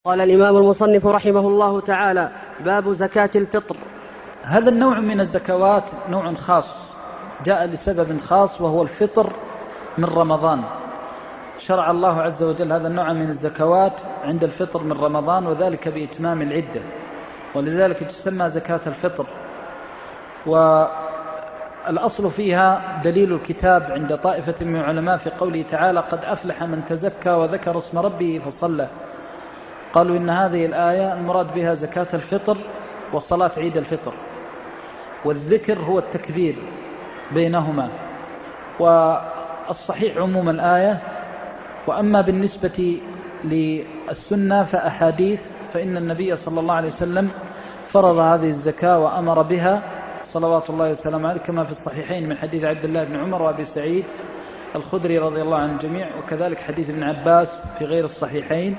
قال الإمام المصنف رحمه الله تعالى: باب زكاة الفطر. هذا النوع من الزكوات نوع خاص جاء لسبب خاص، وهو الفطر من رمضان. شرع الله عز وجل هذا النوع من الزكوات عند الفطر من رمضان، وذلك بإتمام العدة، ولذلك تسمى زكاة الفطر. والأصل فيها دليل الكتاب عند طائفة من العلماء في قوله تعالى: قد أفلح من تزكى وذكر اسم ربه فصلى. قالوا إن هذه الآية المراد بها زكاة الفطر وصلاة عيد الفطر، والذكر هو التكبير بينهما. والصحيح عموم الآية. وأما بالنسبة للسنة فأحاديث، فإن النبي صلى الله عليه وسلم فرض هذه الزكاة وأمر بها صلوات الله وسلامه عليه، كما في الصحيحين من حديث عبد الله بن عمر وأبي سعيد الخدري رضي الله عن الجميع، وكذلك حديث ابن عباس في غير الصحيحين.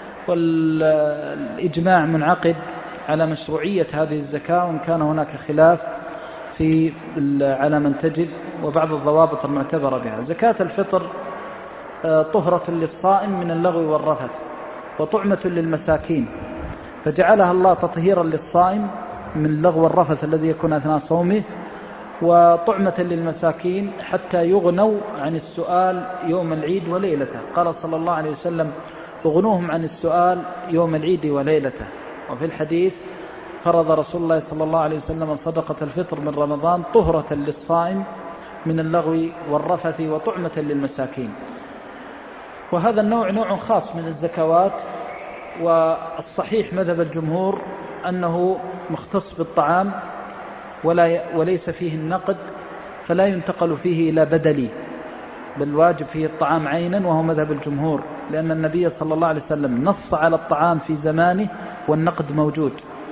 والإجماع منعقد على مشروعية هذه الزكاة، وإن كان هناك خلاف على من تجد وبعض الضوابط المعتبرة بها. زكاة الفطر طهرة للصائم من اللغو والرفث، وطعمة للمساكين، فجعلها الله تطهيرا للصائم من اللغو والرفث الذي يكون أثناء صومه، وطعمة للمساكين حتى يغنوا عن السؤال يوم العيد وليلته. قال صلى الله عليه وسلم: اغنوهم عن السؤال يوم العيد وليلته. وفي الحديث: فرض رسول الله صلى الله عليه وسلم صدقة الفطر من رمضان طهرة للصائم من اللغو والرفث وطعمة للمساكين. وهذا النوع نوع خاص من الزكوات، والصحيح مذهب الجمهور أنه مختص بالطعام وليس فيه النقد، فلا ينتقل فيه إلى بدلي، بل واجب فيه الطعام عينا، وهو مذهب الجمهور، لأن النبي صلى الله عليه وسلم نص على الطعام في زمانه والنقد موجود،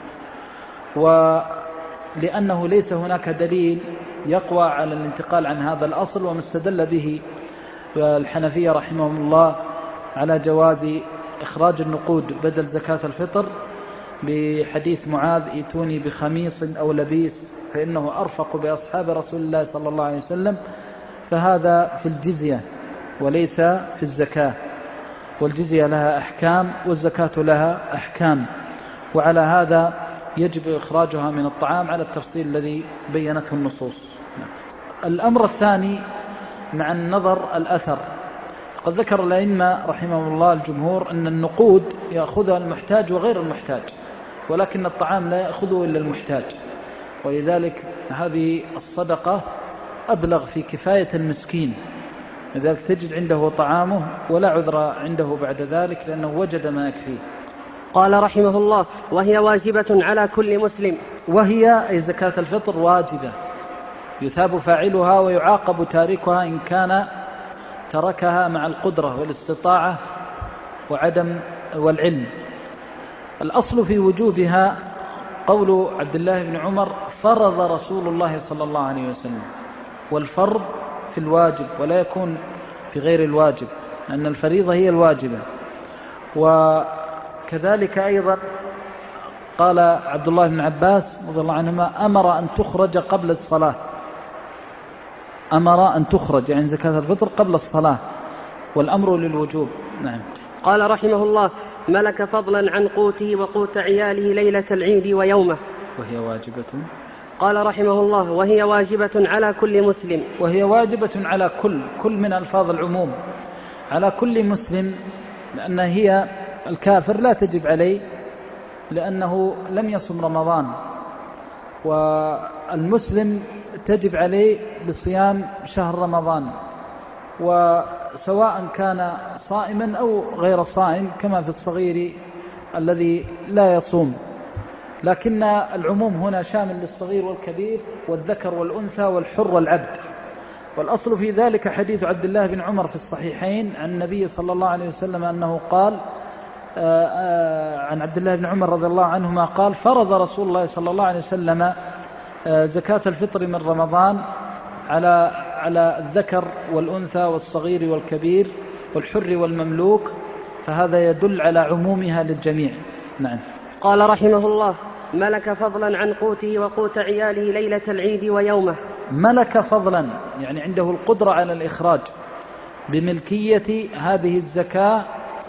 ولأنه ليس هناك دليل يقوى على الانتقال عن هذا الأصل. وما استدل به الحنفية رحمهم الله على جواز إخراج النقود بدل زكاة الفطر بحديث معاذ: ائتوني بخميص أو لبيس فإنه أرفق بأصحاب رسول الله صلى الله عليه وسلم. فهذا في الجزية وليس في الزكاة، والجزية لها أحكام والزكاة لها أحكام، وعلى هذا يجب إخراجها من الطعام على التفصيل الذي بينته النصوص. الأمر الثاني مع النظر الأثر. قد ذكر الأئمة رحمه الله الجمهور أن النقود يأخذها المحتاج وغير المحتاج، ولكن الطعام لا يأخذه إلا المحتاج، ولذلك هذه الصدقة أبلغ في كفاية المسكين، لذلك تجد عنده طعامه ولا عذر عنده بعد ذلك، لأنه وجد ما يكفيه. قال رحمه الله: وهي واجبة على كل مسلم. وهي أي زكاة الفطر واجبة، يثاب فاعلها ويعاقب تاركها إن كان تركها مع القدرة والاستطاعة وعدم والعلم. الأصل في وجوبها قول عبد الله بن عمر: فرض رسول الله صلى الله عليه وسلم. والفرض في الواجب ولا يكون في غير الواجب، لأن الفريضة هي الواجبة. وكذلك أيضا قال عبد الله بن عباس رضي الله عنهما: أمر أن تخرج قبل الصلاة. أمر أن تخرج يعني زكاة الفطر قبل الصلاة، والأمر للوجوب. نعم. قال رحمه الله: ملك فضلا عن قوته وقوت عياله ليلة العيد ويومه. وهي واجبة. قال رحمه الله: وهي واجبة على كل مسلم. وهي واجبة على كل من ألفاظ العموم، على كل مسلم، لأن هي الكافر لا تجب عليه لأنه لم يصم رمضان، والمسلم تجب عليه بصيام شهر رمضان، وسواء كان صائما أو غير صائم، كما في الصغير الذي لا يصوم. لكن العموم هنا شامل للصغير والكبير والذكر والأنثى والحر والعبد. والأصل في ذلك حديث عبد الله بن عمر في الصحيحين عن النبي صلى الله عليه وسلم أنه قال عن عبد الله بن عمر رضي الله عنهما قال: فرض رسول الله صلى الله عليه وسلم زكاة الفطر من رمضان على الذكر والأنثى والصغير والكبير والحر والمملوك، فهذا يدل على عمومها للجميع. نعم. قال رحمه الله: ملك فضلا عن قوته وقوت عياله ليلة العيد ويومه. ملك فضلا يعني عنده القدرة على الإخراج بملكية هذه الزكاة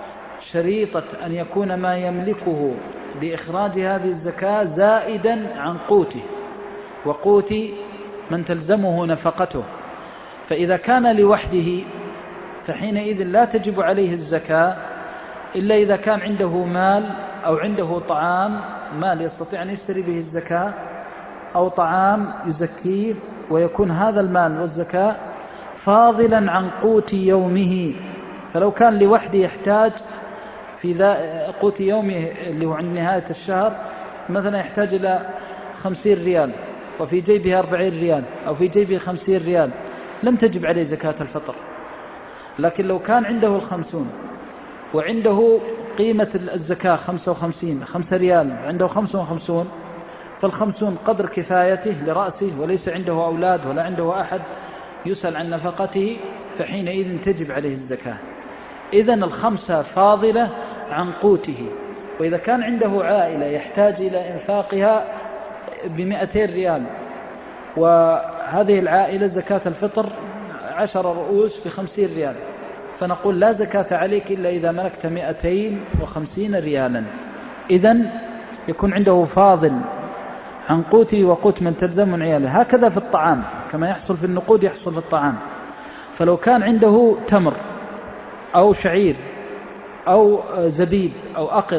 شريطة أن يكون ما يملكه بإخراج هذه الزكاة زائدا عن قوته وقوت من تلزمه نفقته. فإذا كان لوحده فحينئذ لا تجب عليه الزكاة إلا إذا كان عنده مال أو عنده طعام، مال يستطيع أن يشتري به الزكاة أو طعام يزكيه، ويكون هذا المال والزكاة فاضلا عن قوت يومه. فلو كان لوحده يحتاج في قوت يومه اللي هو عند نهاية الشهر مثلا يحتاج إلى 50 ريال وفي جيبه 40 ريال أو في جيبه 50 ريال لم تجب عليه زكاة الفطر. لكن لو كان عنده 50 وعنده قيمة الزكاة 55 5 ريال عنده 55، فال50 قدر كفايته لرأسه وليس عنده أولاد ولا عنده أحد يسأل عن نفقته، فحينئذ تجب عليه الزكاة. إذن 5 فاضلة عن قوته. وإذا كان عنده عائلة يحتاج إلى إنفاقها ب200 ريال وهذه العائلة زكاة الفطر 10 رؤوس ب50 ريال، فنقول لا زكاة عليك إلا إذا ملكت 250 ريالا. إذن يكون عنده فاضل عن قوته وقوت من تلزم من عياله. هكذا في الطعام كما يحصل في النقود يحصل في الطعام. فلو كان عنده تمر أو شعير أو زبيب أو أقط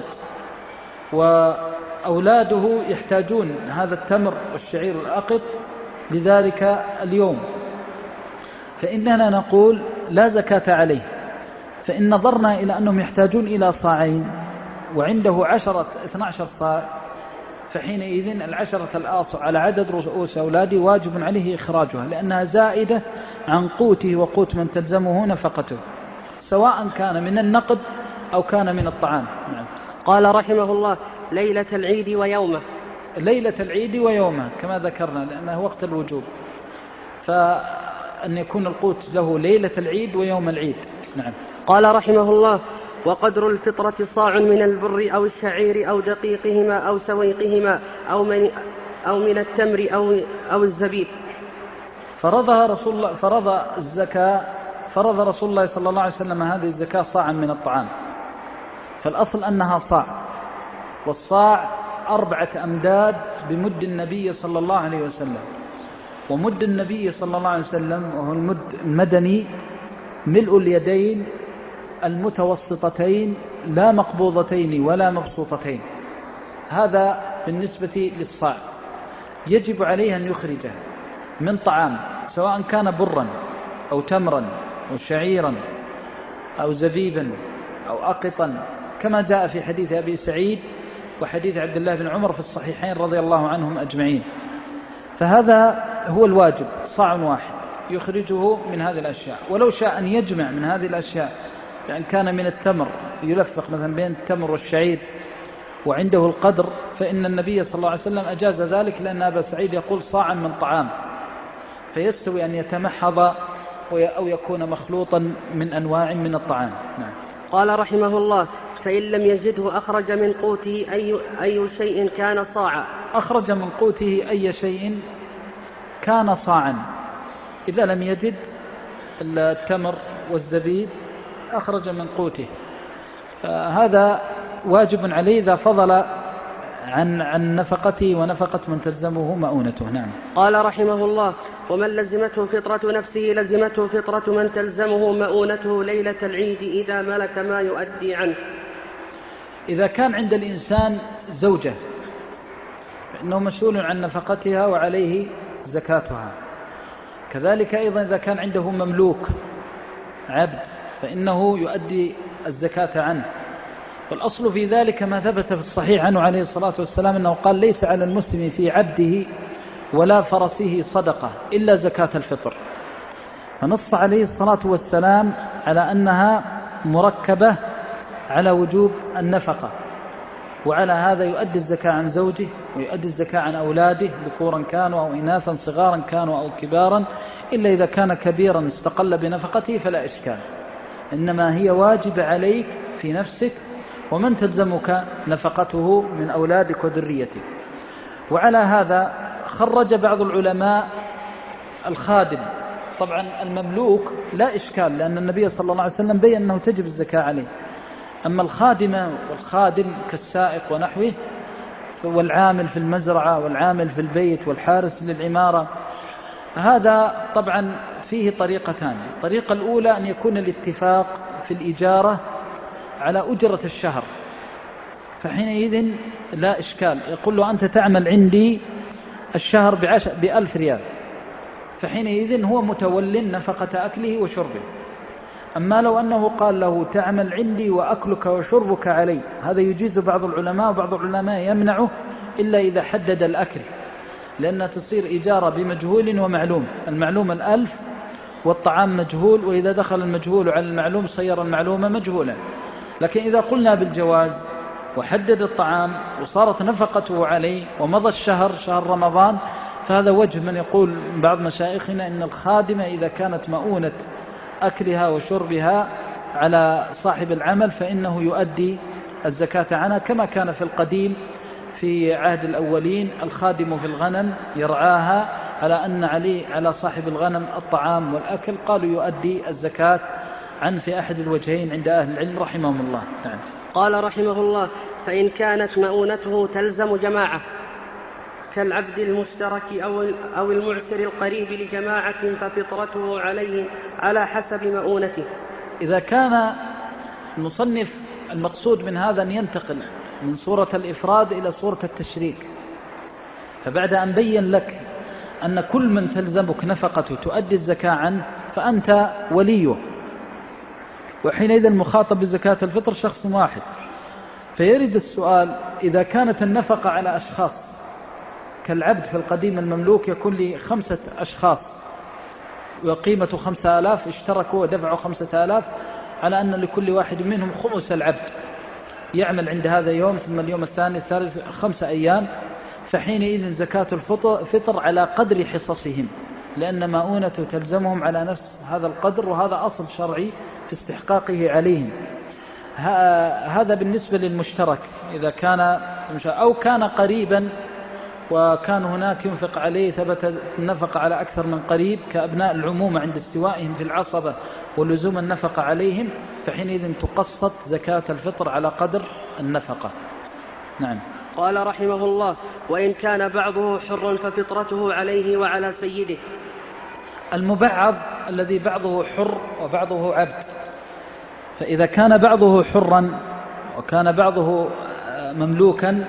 وأولاده يحتاجون هذا التمر والشعير والأقط لذلك اليوم، فإننا نقول لا زكاة عليه. فإن نظرنا إلى أنهم يحتاجون إلى صاعين وعنده 12 صاع، فحينئذ 10 الآصع على عدد رؤوس أولاده واجب عليه إخراجها، لأنها زائدة عن قوته وقوت من تلزمه نفقته، سواء كان من النقد أو كان من الطعام. نعم. قال رحمه الله: ليلة العيد ويومه. ليلة العيد ويومه كما ذكرنا لأنه وقت الوجوب، فأن يكون القوت له ليلة العيد ويوم العيد. نعم. قال رحمه الله: وقدر الفطرة صاع من البر أو الشعير أو دقيقهما أو سويقهما أو من التمر أو الزبيب. فرض الزكاة فرض رسول الله صلى الله عليه وسلم هذه الزكاة صاعا من الطعام، فالأصل أنها صاع، والصاع 4 أمداد بمد النبي صلى الله عليه وسلم. ومد النبي صلى الله عليه وسلم وهو المد المدني ملء اليدين المتوسطتين لا مقبوضتين ولا مبسوطتين. هذا بالنسبة للصاع. يجب عليه أن يخرجه من طعام سواء كان برا أو تمرا أو شعيرا أو زبيبا أو أقطا، كما جاء في حديث أبي سعيد وحديث عبد الله بن عمر في الصحيحين رضي الله عنهم أجمعين. فهذا هو الواجب، صاع واحد يخرجه من هذه الأشياء. ولو شاء أن يجمع من هذه الأشياء، لأن كان من التمر يلفق مثلا بين التمر والشعير وعنده القدر، فإن النبي صلى الله عليه وسلم أجاز ذلك، لأن أبا سعيد يقول صاعا من طعام، فيستوي أن يتمحض أو يكون مخلوطا من أنواع من الطعام. نعم. قال رحمه الله: فإن لم يجده أخرج من قوته أي شيء كان صاعا. أخرج من قوته أي شيء كان صاعا. إذا لم يجد التمر والزبيب أخرج من قوته، هذا واجب عليه إذا فضل عن نفقته ونفقة من تلزمه مؤونته. نعم. قال رحمه الله: ومن لزمته فطرة نفسه لزمته فطرة من تلزمه مؤونته ليلة العيد إذا ملك ما يؤدي عنه. إذا كان عند الإنسان زوجة فإنه مسؤول عن نفقتها وعليه زكاتها. كذلك أيضا إذا كان عنده مملوك عبد فإنه يؤدي الزكاة عنه. والأصل في ذلك ما ثبت في الصحيح عنه عليه الصلاة والسلام أنه قال: ليس على المسلم في عبده ولا فرسه صدقة إلا زكاة الفطر. فنص عليه الصلاة والسلام على أنها مركبة على وجوب النفقة، وعلى هذا يؤدي الزكاة عن زوجه ويؤدي الزكاة عن أولاده ذكورا كانوا أو إناثا، صغارا كانوا أو كبارا، إلا إذا كان كبيرا استقل بنفقته فلا إشكال. إنما هي واجب عليك في نفسك ومن تلزمك نفقته من أولادك وذريتك. وعلى هذا خرج بعض العلماء الخادم. طبعا المملوك لا إشكال، لأن النبي صلى الله عليه وسلم بيّن أنه تجب الزكاة عليه، أما الخادمة والخادم كالسائق ونحوه والعامل في المزرعة والعامل في البيت والحارس للعمارة، هذا طبعا فيه طريقتان. الطريقة الأولى أن يكون الاتفاق في الإجارة على أجرة الشهر، فحينئذ لا إشكال، يقول له أنت تعمل عندي الشهر ب1000 ريال، فحينئذ هو متول نفقة أكله وشربه. أما لو أنه قال له تعمل عندي وأكلك وشربك علي، هذا يجيز بعض العلماء، وبعض العلماء يمنعه إلا إذا حدد الأكل، لأنها تصير إجارة بمجهول ومعلوم، المعلوم 1000 والطعام مجهول، وإذا دخل المجهول على المعلوم صير المعلوم مجهولا. لكن إذا قلنا بالجواز وحدد الطعام وصارت نفقته عليه ومضى الشهر، شهر رمضان، فهذا وجه من يقول بعض مشايخنا إن الخادمة إذا كانت مؤونة أكلها وشربها على صاحب العمل فإنه يؤدي الزكاة عنها، كما كان في القديم في عهد الأولين الخادم في الغنم يرعاها على أن على صاحب الغنم الطعام والأكل، قالوا يؤدي الزكاة عنه في أحد الوجهين عند أهل العلم رحمهم الله. نعم. قال رحمه الله: فإن كانت مؤونته تلزم جماعة كالعبد المشترك أو المعسر القريب لجماعة ففطرته عليه على حسب مؤونته. إذا كان المصنف المقصود من هذا أن ينتقل من صورة الإفراد إلى صورة التشريك، فبعد أن بين لك أن كل من تلزمك نفقته تؤدي الزكاة عنه فأنت وليه، وحينئذ المخاطب بزكاة الفطر شخص واحد، فيرد السؤال: إذا كانت النفقة على أشخاص كالعبد في القديم المملوك يكون لي 5 أشخاص وقيمة 5000 اشتركوا ودفعوا 5000 على أن لكل واحد منهم خمس العبد، يعمل عند هذا يوم ثم اليوم الثاني الثالث 5 أيام، فحينئذ زكاة الفطر على قدر حصصهم، لأن مؤونته تلزمهم على نفس هذا القدر، وهذا أصل شرعي في استحقاقه عليهم. هذا بالنسبة للمشترك إذا كان أو كان قريبا وكان هناك ينفق عليه، ثبت النفقة على أكثر من قريب كأبناء العمومة عند استوائهم في العصبة ولزوم النفقة عليهم، فحينئذ تقسط زكاة الفطر على قدر النفقة. نعم. قال رحمه الله: وإن كان بعضه حر ففطرته عليه وعلى سيده. المبعض الذي بعضه حر وبعضه عبد، فإذا كان بعضه حرا وكان بعضه مملوكا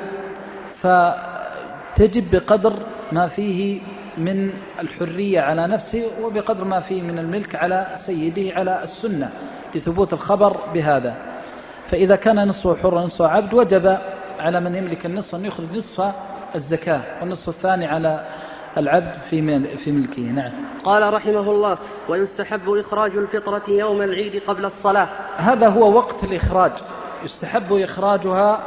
فتجب بقدر ما فيه من الحرية على نفسه وبقدر ما فيه من الملك على سيده على السنة لثبوت الخبر بهذا. فإذا كان نصفه حر ونصفه عبد وجب على من يملك النصف أن يخرج نصف الزكاة والنصف الثاني على العبد في ملكه. نعم. قال رحمه الله: ويستحب إخراج الفطرة يوم العيد قبل الصلاة. هذا هو وقت الإخراج، يستحب إخراجها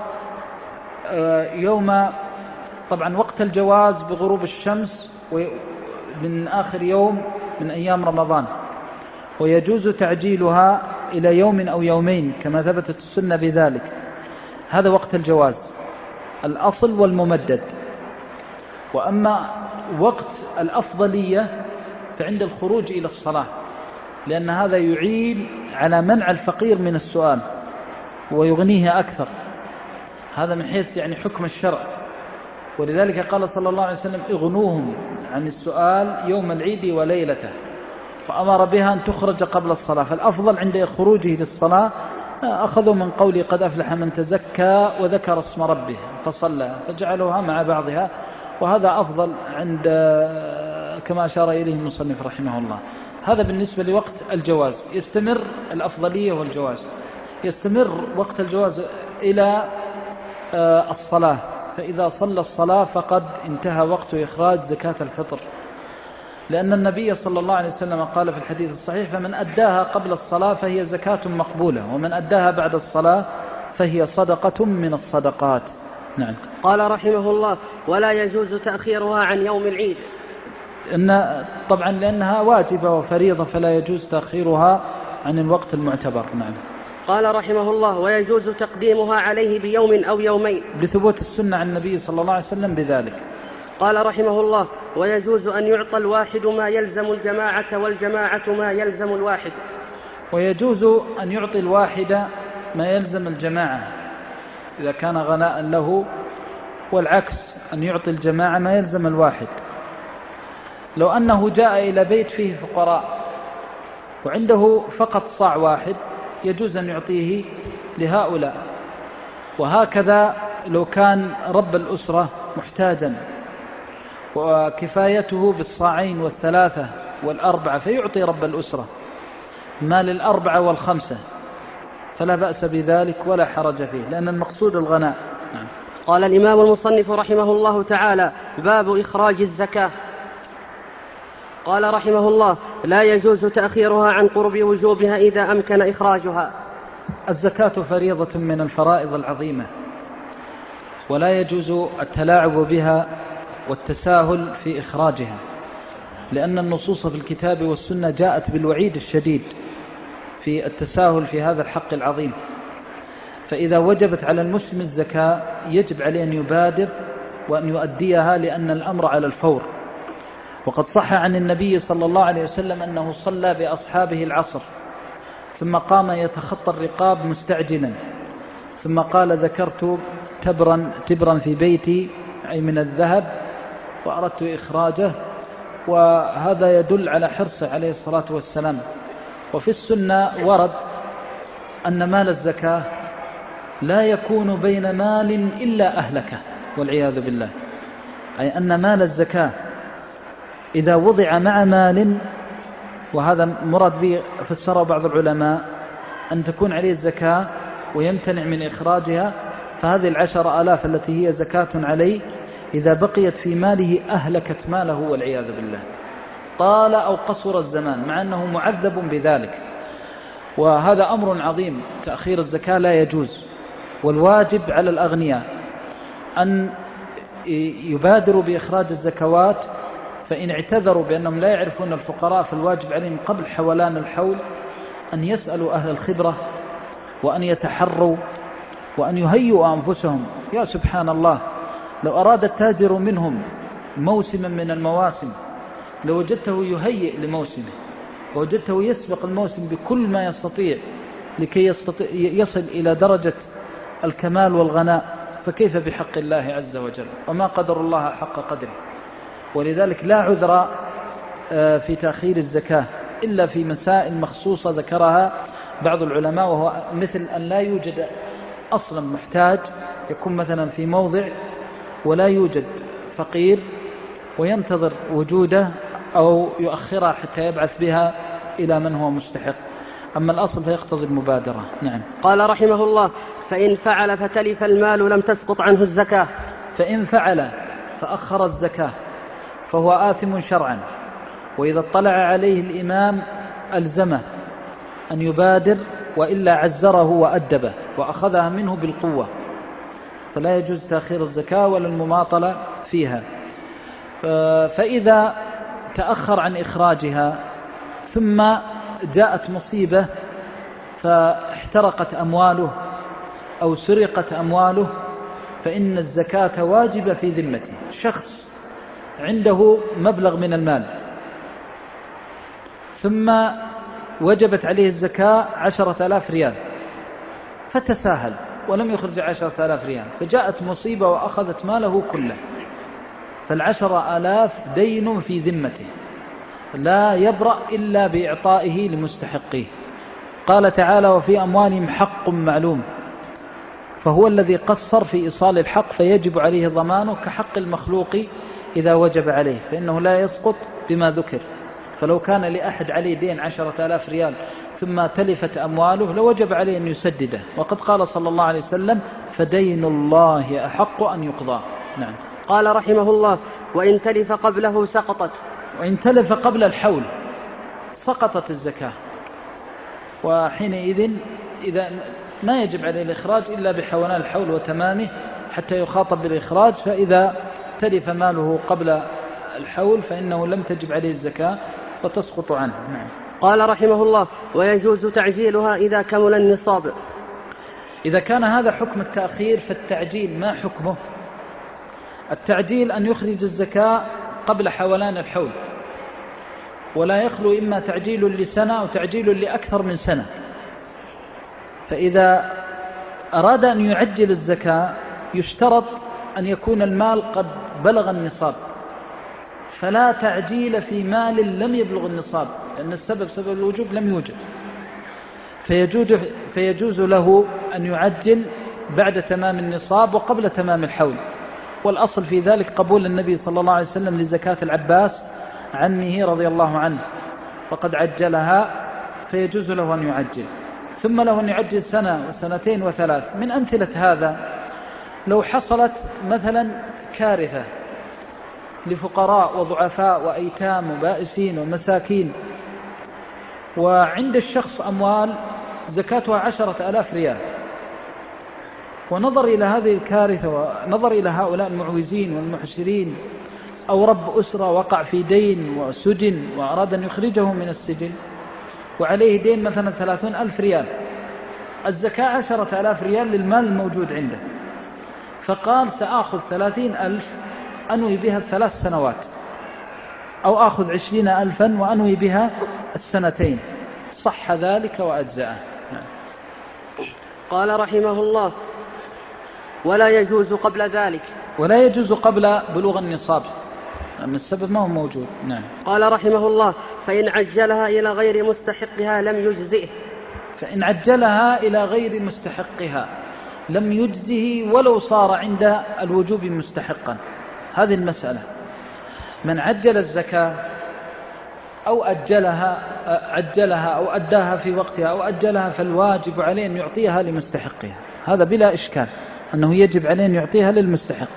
يوم، طبعا وقت الجواز بغروب الشمس من آخر يوم من أيام رمضان، ويجوز تعجيلها إلى يوم أو يومين كما ثبتت السنة بذلك. هذا وقت الجواز الأصل والممدد. وأما وقت الأفضلية فعند الخروج إلى الصلاة، لأن هذا يعين على منع الفقير من السؤال ويغنيه أكثر، هذا من حيث يعني حكم الشرع. ولذلك قال صلى الله عليه وسلم: اغنوهم عن السؤال يوم العيد وليلته، فأمر بها أن تخرج قبل الصلاة. فالأفضل عند خروجه للصلاة أخذوا من قولي: قد أفلح من تزكى وذكر اسم ربه فصلى، فجعلوها مع بعضها، وهذا أفضل عند كما أشار إليه المصنف رحمه الله. هذا بالنسبة لوقت الجواز، يستمر الأفضلية والجواز، يستمر وقت الجواز إلى الصلاة، فإذا صلى الصلاة فقد انتهى وقت إخراج زكاة الفطر، لأن النبي صلى الله عليه وسلم قال في الحديث الصحيح: فمن أداها قبل الصلاة فهي زكاة مقبولة، ومن أداها بعد الصلاة فهي صدقة من الصدقات. نعم. قال رحمه الله: ولا يجوز تأخيرها عن يوم العيد. طبعا لأنها واجبة وفريضة فلا يجوز تأخيرها عن الوقت المعتبر. نعم. قال رحمه الله: ويجوز تقديمها عليه بيوم أو يومين بثبوت السنة عن النبي صلى الله عليه وسلم بذلك. قال رحمه الله: ويجوز أن يعطى الواحد ما يلزم الجماعة والجماعة ما يلزم الواحد. ويجوز أن يعطي الواحد ما يلزم الجماعة إذا كان غناء له، والعكس أن يعطي الجماعة ما يلزم الواحد. لو أنه جاء إلى بيت فيه فقراء وعنده فقط صاع واحد يجوز أن يعطيه لهؤلاء. وهكذا لو كان رب الأسرة محتاجا وكفايته بالصاعين والثلاثة والأربعة فيعطي رب الأسرة ما للأربعة والخمسة، فلا بأس بذلك ولا حرج فيه، لأن المقصود الغناء. نعم. قال الإمام المصنف رحمه الله تعالى: باب إخراج الزكاة. قال رحمه الله: لا يجوز تأخيرها عن قرب وجوبها إذا أمكن إخراجها. الزكاة فريضة من الفرائض العظيمة، ولا يجوز التلاعب بها والتساهل في إخراجها، لأن النصوص في الكتاب والسنة جاءت بالوعيد الشديد في التساهل في هذا الحق العظيم. فإذا وجبت على المسلم الزكاة يجب عليه أن يبادر وأن يؤديها، لأن الأمر على الفور. وقد صح عن النبي صلى الله عليه وسلم أنه صلى بأصحابه العصر ثم قام يتخطى الرقاب مستعجلا، ثم قال: ذكرت تبرا في بيتي، أي من الذهب، وأردت إخراجه. وهذا يدل على حرصه عليه الصلاة والسلام. وفي السنة ورد أن مال الزكاة لا يكون بين مال إلا أهلكه، والعياذ بالله. أي أن مال الزكاة إذا وضع مع مال، وهذا مراد به فسره بعض العلماء أن تكون عليه الزكاة ويمتنع من إخراجها، فهذه 10,000 التي هي زكاة عليه إذا بقيت في ماله أهلكت ماله، والعياذ بالله، طال أو قصر الزمان، مع أنه معذب بذلك. وهذا أمر عظيم، تأخير الزكاة لا يجوز. والواجب على الأغنياء أن يبادروا بإخراج الزكوات، فإن اعتذروا بأنهم لا يعرفون الفقراء فالواجب عليهم قبل حولان الحول أن يسألوا أهل الخبرة، وأن يتحروا، وأن يهيئوا أنفسهم. يا سبحان الله، لو أراد التاجر منهم موسما من المواسم لوجدته يهيئ لموسمه، ووجدته يسبق الموسم بكل ما يستطيع لكي يصل إلى درجة الكمال والغناء، فكيف بحق الله عز وجل؟ وما قدر الله حق قدره. ولذلك لا عذر في تأخير الزكاة إلا في مسائل مخصوصة ذكرها بعض العلماء، وهو مثل أن لا يوجد أصلا محتاج، يكون مثلا في موضع ولا يوجد فقير وينتظر وجوده، أو يؤخرها حتى يبعث بها إلى من هو مستحق. أما الأصل فيقتضي المبادرة. نعم. قال رحمه الله: فإن فعل فتلف المال لم تسقط عنه الزكاة. فإن فعل فأخر الزكاة فهو آثم شرعا، وإذا اطلع عليه الإمام ألزمه أن يبادر، وإلا عزره وأدبه وأخذها منه بالقوة، فلا يجوز تأخير الزكاة ولا المماطلة فيها. فإذا تأخر عن إخراجها ثم جاءت مصيبة فاحترقت أمواله أو سرقت أمواله، فإن الزكاة واجبة في ذمته. شخص عنده مبلغ من المال ثم وجبت عليه الزكاة 10,000 ريال، فتساهل ولم يخرج 10,000 ريال، فجاءت مصيبة وأخذت ماله كله، فال10,000 دين في ذمته لا يبرأ إلا بإعطائه لمستحقيه. قال تعالى: وفي أموالهم حق معلوم، فهو الذي قصر في إيصال الحق فيجب عليه ضمانه، كحق المخلوق إذا وجب عليه، فإنه لا يسقط بما ذكر. فلو كان لأحد عليه دين 10,000 ريال ثم تلفت أمواله لوجب عليه أن يسدده، وقد قال صلى الله عليه وسلم: فدين الله أحق أن يقضى. نعم. قال رحمه الله: وإن تلف قبله سقطت. وإن تلف قبل الحول سقطت الزكاة، وحينئذ إذا ما يجب عليه الإخراج إلا بحولان الحول وتمامه حتى يخاطب بالإخراج، فإذا تلف ماله قبل الحول فإنه لم تجب عليه الزكاة فتسقط عنه. نعم. قال رحمه الله: ويجوز تعجيلها إذا كمل النصاب. إذا كان هذا حكم التأخير فالتعجيل ما حكمه؟ التعجيل أن يخرج الزكاة قبل حولان الحول، ولا يخلو إما تعجيل لسنة أو تعجيل لأكثر من سنة. فإذا أراد أن يعجل الزكاة يشترط أن يكون المال قد بلغ النصاب، فلا تعجيل في مال لم يبلغ النصاب، لأن سبب الوجوب لم يوجد، فيجوز له أن يعجل بعد تمام النصاب وقبل تمام الحول. والأصل في ذلك قبول النبي صلى الله عليه وسلم لزكاة العباس عمه رضي الله عنه، فقد عجلها، فيجوز له أن يعجل. ثم له أن يعجل سنة وسنتين وثلاث. من أمثلة هذا لو حصلت مثلا كارثة لفقراء وضعفاء وأيتام وبائسين ومساكين، وعند الشخص أموال زكاتها 10,000 ريال، ونظر إلى هذه الكارثة ونظر إلى هؤلاء المعوزين والمحسرين، أو رب أسرة وقع في دين وسجن وأراد أن يخرجه من السجن وعليه دين مثلا 30,000 ريال، الزكاة 10,000 ريال للمال الموجود عنده، فقال سأخذ 30,000 أنوي بها 3 سنوات، أو أخذ 20,000 وأنوي بها السنتين، صح ذلك وأجزأه. قال رحمه الله: ولا يجوز قبل ذلك، ولا يجوز قبل بلوغ النصاب، لأن السبب ما هو موجود. نعم. قال رحمه الله: فإن عجلها إلى غير مستحقها لم يجزئه. فإن عجلها إلى غير مستحقها لم يجزه ولو صار عند الوجوب مستحقا. هذه المسألة، من عجل الزكاة أو عجلها أو أداها في وقتها أو أجلها، فالواجب عليه أن يعطيها لمستحقها، هذا بلا إشكال أنه يجب عليه أن يعطيها للمستحق.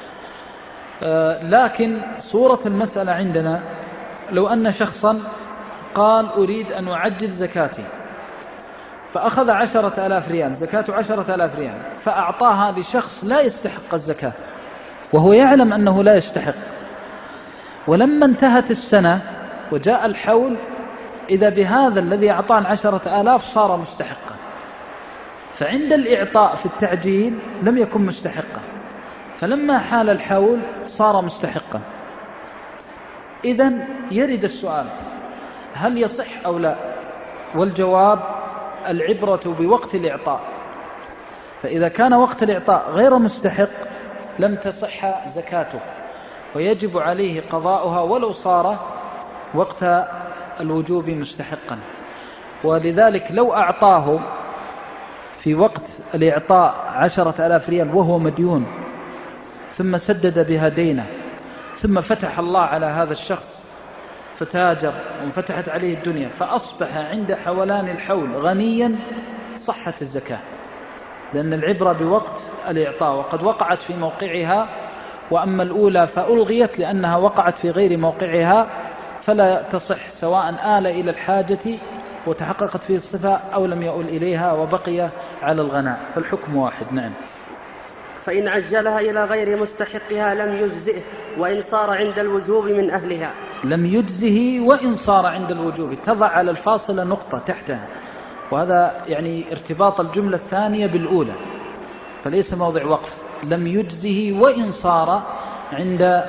لكن صورة المسألة عندنا لو أن شخصا قال أريد أن أعجل زكاتي، فأخذ 10,000 ريال، زكاته 10,000 ريال، فأعطاها لشخص لا يستحق الزكاة وهو يعلم أنه لا يستحق، ولما انتهت السنة وجاء الحول إذا بهذا الذي أعطاه 10,000 صار مستحقا، فعند الإعطاء في التعجيل لم يكن مستحقا، فلما حال الحول صار مستحقا. إذن يرد السؤال: هل يصح أو لا؟ والجواب: العبرة بوقت الإعطاء، فإذا كان وقت الإعطاء غير مستحق لم تصح زكاته، ويجب عليه قضاؤها ولو صار وقت الوجوب مستحقا. ولذلك لو أعطاه في وقت الإعطاء 10,000 ريال وهو مديون، ثم سدد بها دينه، ثم فتح الله على هذا الشخص فتاجر وانفتحت عليه الدنيا، فأصبح عند حولان الحول غنيا، صحت الزكاة، لأن العبرة بوقت الإعطاء، وقد وقعت في موقعها. وأما الأولى فألغيت لأنها وقعت في غير موقعها، فلا تصح سواء آل إلى الحاجة وتحققت فيه الصفة أو لم يؤل إليها وبقي على الغناء، فالحكم واحد. نعم. فإن عجلها إلى غير مستحقها لم يجزئه وإن صار عند الوجوب من أهلها. لم يجزه وإن صار عند الوجوب، تضع على الفاصلة نقطة تحتها، وهذا يعني ارتباط الجملة الثانية بالأولى، فليس موضع وقف. لم يجزه وإن صار عند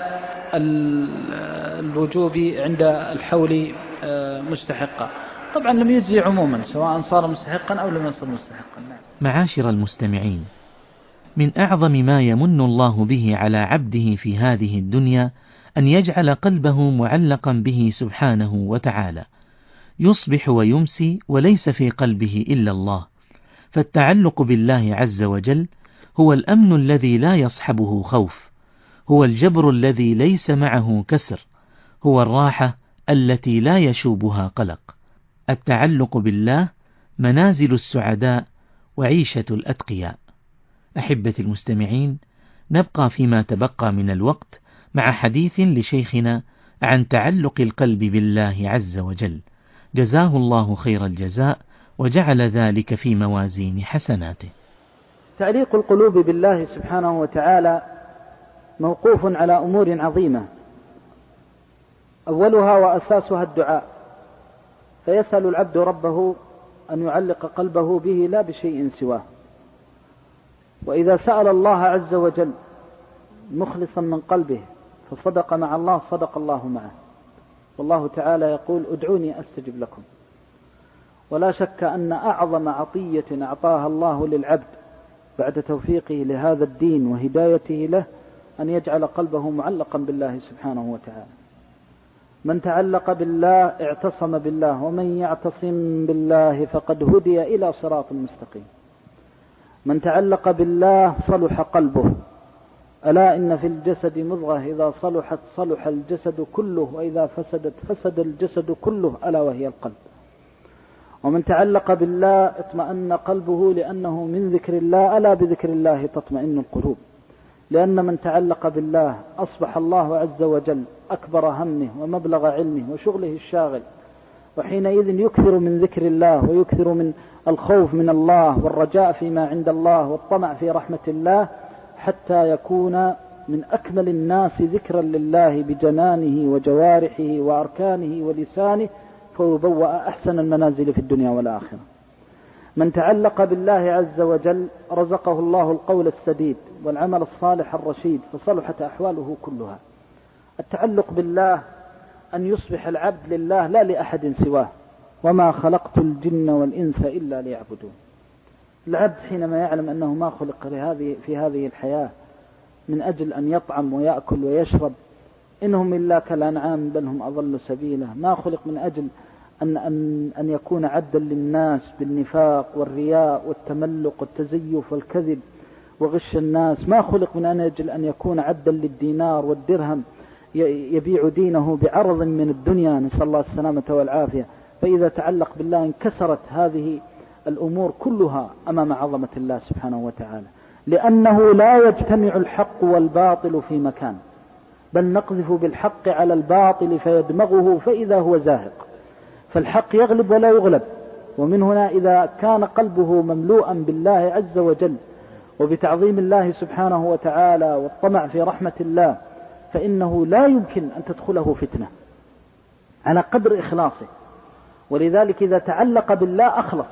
الوجوب عند الحول مستحقا. طبعا لم يجزي عموما سواء صار مستحقا أو لم يصر مستحقا. معاشر المستمعين، من أعظم ما يمن الله به على عبده في هذه الدنيا أن يجعل قلبه معلقا به سبحانه وتعالى، يصبح ويمسي وليس في قلبه إلا الله. فالتعلق بالله عز وجل هو الأمن الذي لا يصحبه خوف، هو الجبر الذي ليس معه كسر، هو الراحة التي لا يشوبها قلق. التعلق بالله منازل السعداء وعيشة الأتقياء. أحبة المستمعين، نبقى فيما تبقى من الوقت مع حديث لشيخنا عن تعلق القلب بالله عز وجل، جزاه الله خير الجزاء وجعل ذلك في موازين حسناته. تعليق القلوب بالله سبحانه وتعالى موقوف على أمور عظيمة، أولها وأساسها الدعاء، فيسأل العبد ربه أن يعلق قلبه به لا بشيء سواه، وإذا سأل الله عز وجل مخلصا من قلبه فصدق مع الله صدق الله معه، والله تعالى يقول: ادعوني أستجب لكم. ولا شك أن أعظم عطية أعطاها الله للعبد بعد توفيقه لهذا الدين وهدايته له أن يجعل قلبه معلقا بالله سبحانه وتعالى. من تعلق بالله اعتصم بالله، ومن يعتصم بالله فقد هدي إلى صراط مستقيم. من تعلق بالله صلح قلبه. ألا إن في الجسد مضغة إذا صلحت صلح الجسد كله، وإذا فسدت فسد الجسد كله، ألا وهي القلب. ومن تعلق بالله اطمأن قلبه لأنه من ذكر الله، ألا بذكر الله تطمئن القلوب. لأن من تعلق بالله أصبح الله عز وجل أكبر همه ومبلغ علمه وشغله الشاغل، وحينئذ يكثر من ذكر الله ويكثر من الخوف من الله والرجاء فيما عند الله والطمع في رحمة الله، حتى يكون من أكمل الناس ذكرا لله بجنانه وجوارحه وأركانه ولسانه، فيبوأ أحسن المنازل في الدنيا والآخرة. من تعلق بالله عز وجل رزقه الله القول السديد والعمل الصالح الرشيد، فصلحت أحواله كلها. التعلق بالله أن يصبح العبد لله لا لأحد سواه، وما خلقت الجن والإنس إلا ليعبدون. العبد حينما يعلم أنه ما خلق في هذه الحياة من أجل أن يطعم ويأكل ويشرب، إنهم إلا كالأنعام بل هم أضل سبيلا، ما خلق من أجل أن يكون عبدا للناس بالنفاق والرياء والتملق والتزيف والكذب وغش الناس، ما خلق من أجل أن يكون عبدا للدينار والدرهم يبيع دينه بعرض من الدنيا، نسأل الله السلامة والعافية. فإذا تعلق بالله انكسرت هذه الأمور كلها أمام عظمة الله سبحانه وتعالى، لأنه لا يجتمع الحق والباطل في مكان، بل نقذف بالحق على الباطل فيدمغه فإذا هو زاهق، فالحق يغلب ولا يغلب. ومن هنا إذا كان قلبه مملوءا بالله عز وجل وبتعظيم الله سبحانه وتعالى والطمع في رحمة الله، فإنه لا يمكن أن تدخله فتنة على قدر إخلاصه. ولذلك إذا تعلق بالله أخلص،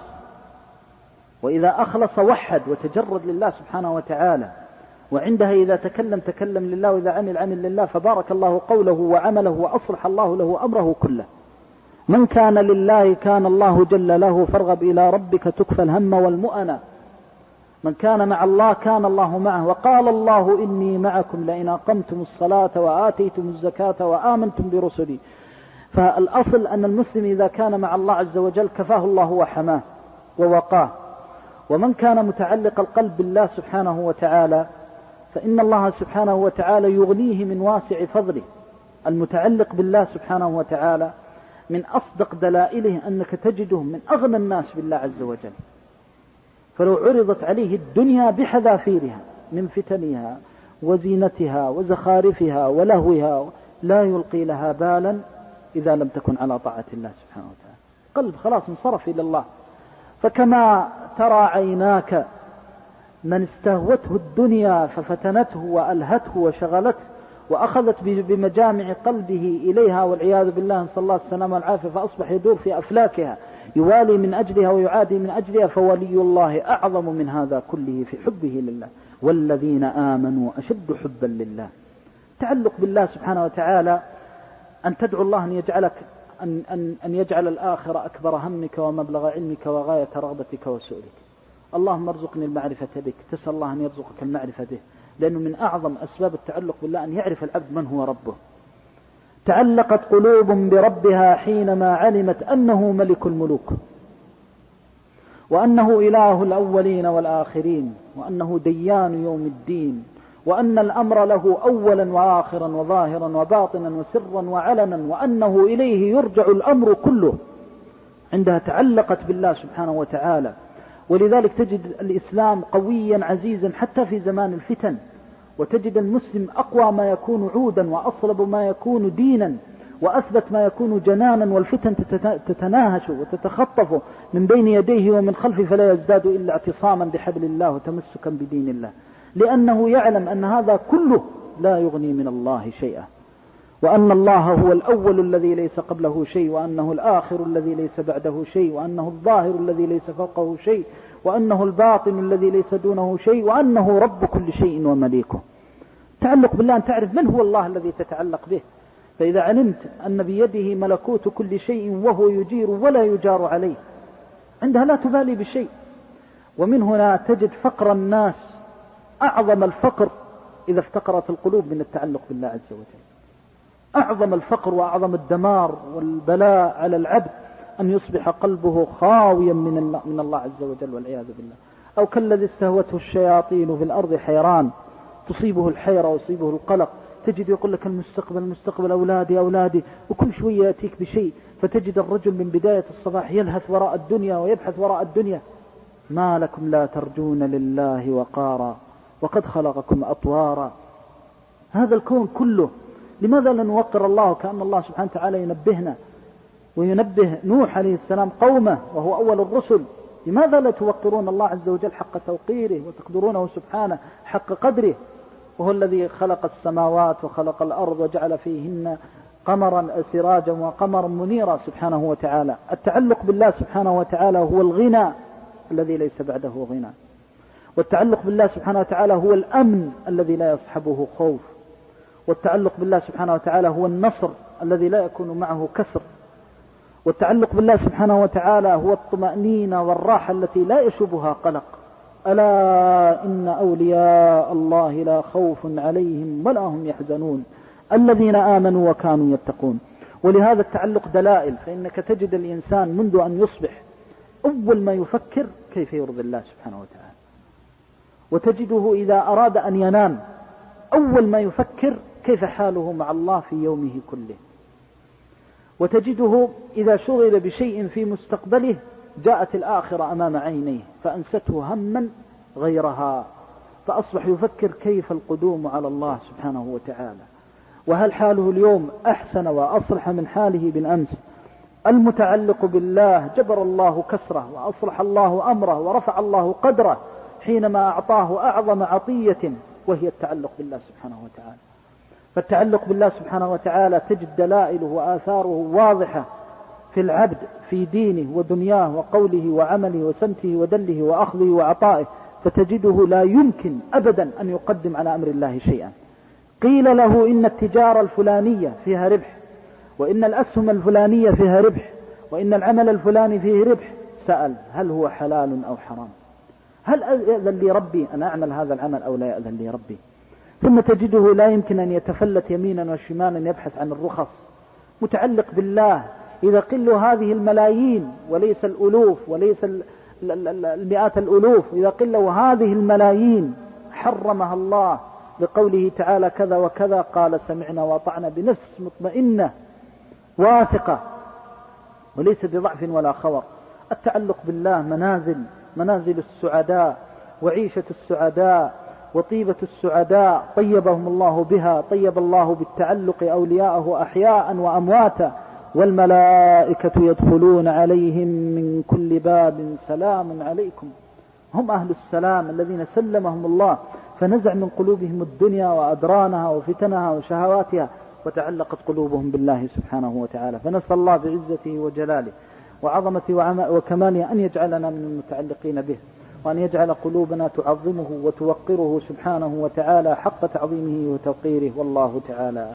وإذا أخلص وحد وتجرد لله سبحانه وتعالى، وعندها إذا تكلم لله، وإذا عمل لله، فبارك الله قوله وعمله وأصلح الله له أمره كله. من كان لله كان الله جل له، فارغب إلى ربك تكفى الهم والمؤنى. من كان مع الله كان الله معه، وقال الله إني معكم لئن أقمتم الصلاة وآتيتم الزكاة وآمنتم برسلي. فالأصل أن المسلم إذا كان مع الله عز وجل كفاه الله وحماه ووقاه. ومن كان متعلق القلب بالله سبحانه وتعالى فإن الله سبحانه وتعالى يغنيه من واسع فضله. المتعلق بالله سبحانه وتعالى من أصدق دلائله أنك تجده من أغنى الناس بالله عز وجل. فلو عرضت عليه الدنيا بحذافيرها من فتنها وزينتها وزخارفها ولهوها لا يلقي لها بالا إذا لم تكن على طاعة الله سبحانه وتعالى. قلب خلاص انصرف إلى الله. فكما ترى عيناك من استهوته الدنيا ففتنته وألهته وشغلته وأخذت بمجامع قلبه إليها والعياذ بالله، نسأل الله السلامة والعافية، فأصبح يدور في أفلاكها يوالي من أجلها ويعادي من أجلها، فولي الله أعظم من هذا كله في حبه لله، والذين آمنوا أشد حبا لله. تعلق بالله سبحانه وتعالى أن تدعو الله أن يجعلك أن يجعل الآخرة أكبر همك ومبلغ علمك وغاية رغبتك وسؤلك. اللهم ارزقني المعرفة بك، تسأل الله أن يرزقك المعرفة به، لأنه من أعظم أسباب التعلق بالله أن يعرف العبد من هو ربه. تعلقت قلوب بربها حينما علمت أنه ملك الملوك، وأنه إله الأولين والآخرين، وأنه ديان يوم الدين، وأن الأمر له أولا وآخرا وظاهرا وباطنا وسرا وعلنا، وأنه إليه يرجع الأمر كله. عندها تعلقت بالله سبحانه وتعالى. ولذلك تجد الإسلام قويا عزيزا حتى في زمان الفتن، وتجد المسلم أقوى ما يكون عودا وأصلب ما يكون دينا وأثبت ما يكون جنانا، والفتن تتناهش وتتخطف من بين يديه ومن خلفه، فلا يزداد إلا اعتصاما بحبل الله وتمسكا بدين الله، لأنه يعلم أن هذا كله لا يغني من الله شيئا، وأن الله هو الأول الذي ليس قبله شيء، وأنه الآخر الذي ليس بعده شيء، وأنه الظاهر الذي ليس فوقه شيء، وأنه الباطن الذي ليس دونه شيء، وأنه رب كل شيء ومليكه. تعلق بالله أن تعرف من هو الله الذي تتعلق به. فإذا علمت أن بيده ملكوت كل شيء وهو يجير ولا يجار عليه، عندها لا تبالي بشيء. ومن هنا تجد فقر الناس أعظم الفقر إذا افتقرت القلوب من التعلق بالله عز وجل. أعظم الفقر وأعظم الدمار والبلاء على العبد أن يصبح قلبه خاويا من الله عز وجل والعياذ بالله، أو كالذي استهوته الشياطين في الأرض حيران، تصيبه الحيرة ويصيبه القلق، تجد يقول لك المستقبل أولادي، وكل شوية يأتيك بشيء، فتجد الرجل من بداية الصباح يلهث وراء الدنيا ويبحث وراء الدنيا. ما لكم لا ترجون لله وقارا وقد خلقكم أطوارا. هذا الكون كله لماذا لا نوقر الله؟ كأن الله سبحانه وتعالى ينبهنا وينبه نوح عليه السلام قومه وهو أول الرسل، لماذا لا توقرون الله عز وجل حق توقيره وتقدرونه سبحانه حق قدره، وهو الذي خلق السماوات وخلق الأرض وجعل فيهن قمرا سراجا وقمرا منيرا سبحانه وتعالى. التعلق بالله سبحانه وتعالى هو الغنى الذي ليس بعده غنى، والتعلق بالله سبحانه وتعالى هو الأمن الذي لا يصحبه خوف، والتعلق بالله سبحانه وتعالى هو النصر الذي لا يكون معه كسر، والتعلق بالله سبحانه وتعالى هو الطمأنينة والراحة التي لا يشوبها قلق. ألا إن أولياء الله لا خوف عليهم ولا هم يحزنون الذين آمنوا وكانوا يتقون. ولهذا التعلق دلائل، فإنك تجد الإنسان منذ أن يصبح أول ما يفكر كيف يرضي الله سبحانه وتعالى، وتجده إذا أراد أن ينام أول ما يفكر كيف حاله مع الله في يومه كله، وتجده إذا شغل بشيء في مستقبله جاءت الآخرة أمام عينيه فأنسته هما غيرها، فأصبح يفكر كيف القدوم على الله سبحانه وتعالى. وهل حاله اليوم أحسن وأصلح من حاله بالأمس؟ المتعلق بالله جبر الله كسره وأصلح الله أمره ورفع الله قدره حينما أعطاه أعظم عطية وهي التعلق بالله سبحانه وتعالى. فالتعلق بالله سبحانه وتعالى تجد دلائله وآثاره واضحة في العبد في دينه ودنياه وقوله وعمله وسمته ودله وأخذه وعطائه، فتجده لا يمكن أبدا أن يقدم على أمر الله شيئا. قيل له إن التجارة الفلانية فيها ربح، وإن الأسهم الفلانية فيها ربح، وإن العمل الفلاني فيه ربح، سأل هل هو حلال أو حرام؟ هل يأذن لي ربي أن أعمل هذا العمل أو لا يأذن لي ربي؟ ثم تجده لا يمكن أن يتفلت يمينا وشمالا يبحث عن الرخص. متعلق بالله إذا قل هذه الملايين وليس الألوف وليس المئات الألوف، إذا قل هذه الملايين حرمها الله بقوله تعالى كذا وكذا، قال سمعنا وأطعنا بنفس مطمئنة واثقة وليس بضعف ولا خور. التعلق بالله منازل السعداء وعيشة السعداء وطيبة السعداء طيبهم الله بها، طيب الله بالتعلق أولياءه أحياء وأمواتا، والملائكة يدخلون عليهم من كل باب سلام عليكم. هم أهل السلام الذين سلمهم الله فنزع من قلوبهم الدنيا وأدرانها وفتنها وشهواتها، وتعلقت قلوبهم بالله سبحانه وتعالى. فنسأل الله بعزته وجلاله وعظمته وكماله أن يجعلنا من المتعلقين به، وأن يجعل قلوبنا تعظمه وتوقره سبحانه وتعالى حق تعظيمه وتوقيره، والله تعالى